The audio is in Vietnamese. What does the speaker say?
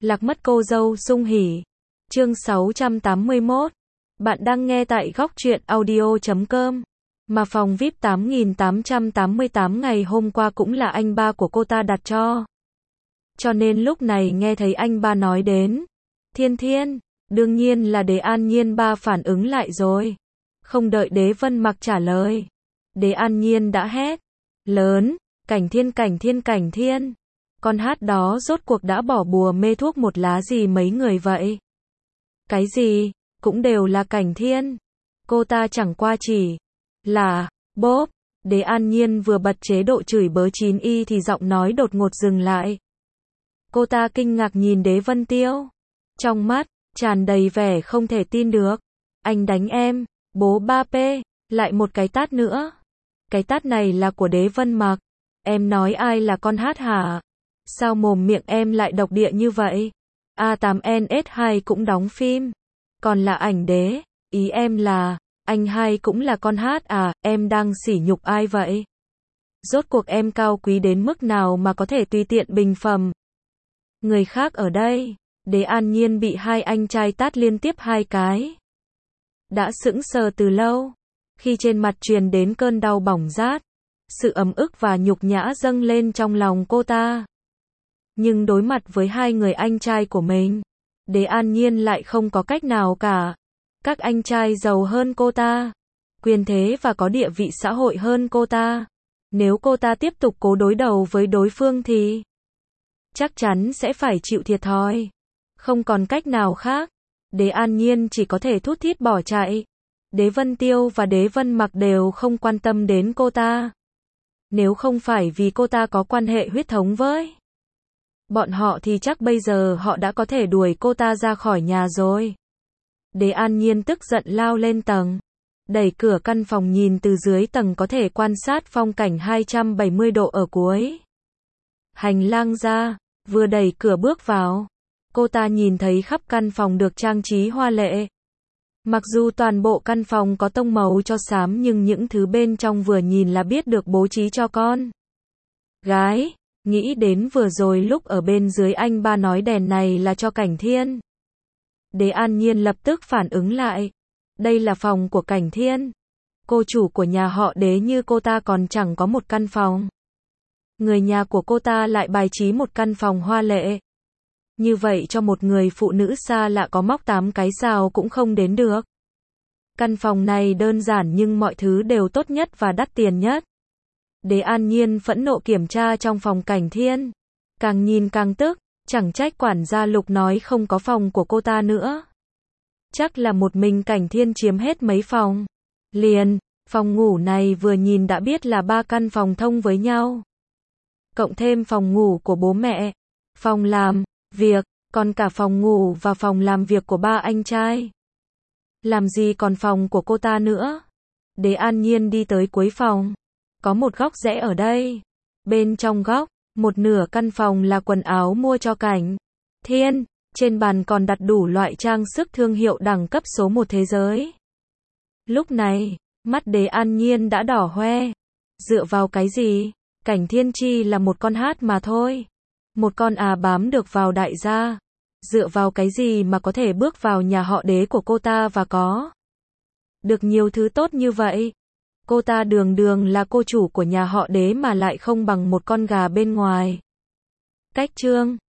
Lạc mất cô dâu sung hỉ. Chương 681. Bạn đang nghe tại góc truyện audio.com. Mà phòng VIP 8888 ngày hôm qua cũng là anh ba của cô ta đặt cho. Cho nên lúc này nghe thấy anh ba nói đến Thiên Thiên, đương nhiên là Đế An Nhiên ba phản ứng lại rồi. Không đợi Đế Vân Mặc trả lời, Đế An Nhiên đã hét lớn, Cảnh Thiên Cảnh Thiên Cảnh Thiên. Con hát đó rốt cuộc đã bỏ bùa mê thuốc một lá gì mấy người vậy? Cái gì, cũng đều là Cảnh Thiên. Cô ta chẳng qua chỉ là bốp. Đế An Nhiên vừa bật chế độ chửi bới 9y thì giọng nói đột ngột dừng lại. Cô ta kinh ngạc nhìn Đế Vân Tiêu, trong mắt tràn đầy vẻ không thể tin được. Anh đánh em, bố 3P, lại một cái tát nữa. Cái tát này là của Đế Vân Mặc. Em nói ai là con hát hả? Sao mồm miệng em lại độc địa như vậy? A8NS2 cũng đóng phim, còn là ảnh đế. Ý em là, anh hai cũng là con hát à? Em đang sỉ nhục ai vậy? Rốt cuộc em cao quý đến mức nào mà có thể tùy tiện bình phẩm người khác ở đây? Đế An Nhiên bị hai anh trai tát liên tiếp hai cái, đã sững sờ từ lâu. Khi trên mặt truyền đến cơn đau bỏng rát, sự ấm ức và nhục nhã dâng lên trong lòng cô ta. Nhưng đối mặt với hai người anh trai của mình, Đế An Nhiên lại không có cách nào cả. Các anh trai giàu hơn cô ta, quyền thế và có địa vị xã hội hơn cô ta. Nếu cô ta tiếp tục cố đối đầu với đối phương thì chắc chắn sẽ phải chịu thiệt thòi. Không còn cách nào khác, Đế An Nhiên chỉ có thể thút thít bỏ chạy. Đế Vân Tiêu và Đế Vân Mặc đều không quan tâm đến cô ta. Nếu không phải vì cô ta có quan hệ huyết thống với bọn họ thì chắc bây giờ họ đã có thể đuổi cô ta ra khỏi nhà rồi. Đế An Nhiên tức giận lao lên tầng, đẩy cửa căn phòng nhìn từ dưới tầng có thể quan sát phong cảnh 270 độ ở cuối hành lang ra. Vừa đẩy cửa bước vào, cô ta nhìn thấy khắp căn phòng được trang trí hoa lệ. Mặc dù toàn bộ căn phòng có tông màu cho xám nhưng những thứ bên trong vừa nhìn là biết được bố trí cho con gái. Nghĩ đến vừa rồi lúc ở bên dưới anh ba nói đèn này là cho Cảnh Thiên, Đế An Nhiên lập tức phản ứng lại. Đây là phòng của Cảnh Thiên. Cô chủ của nhà họ Đế như cô ta còn chẳng có một căn phòng. Người nhà của cô ta lại bài trí một căn phòng hoa lệ như vậy cho một người phụ nữ xa lạ có móc 8 cái sao cũng không đến được. Căn phòng này đơn giản nhưng mọi thứ đều tốt nhất và đắt tiền nhất. Đế An Nhiên phẫn nộ kiểm tra trong phòng Cảnh Thiên. Càng nhìn càng tức, chẳng trách quản gia Lục nói không có phòng của cô ta nữa. Chắc là một mình Cảnh Thiên chiếm hết mấy phòng liền. Phòng ngủ này vừa nhìn đã biết là 3 căn phòng thông với nhau. Cộng thêm phòng ngủ của bố mẹ, phòng làm việc, còn cả phòng ngủ và phòng làm việc của 3 anh trai. Làm gì còn phòng của cô ta nữa? Đế An Nhiên đi tới cuối phòng. Có một góc rẽ ở đây. Bên trong góc, một nửa căn phòng là quần áo mua cho Cảnh Thiên. Trên bàn còn đặt đủ loại trang sức thương hiệu đẳng cấp số 1 thế giới. Lúc này, mắt Đế An Nhiên đã đỏ hoe. Dựa vào cái gì? Cảnh Thiên chi là một con hát mà thôi. Một con bám được vào đại gia. Dựa vào cái gì mà có thể bước vào nhà họ Đế của cô ta và có được nhiều thứ tốt như vậy? Cô ta đường đường là cô chủ của nhà họ Đế mà lại không bằng một con gà bên ngoài. Cách chương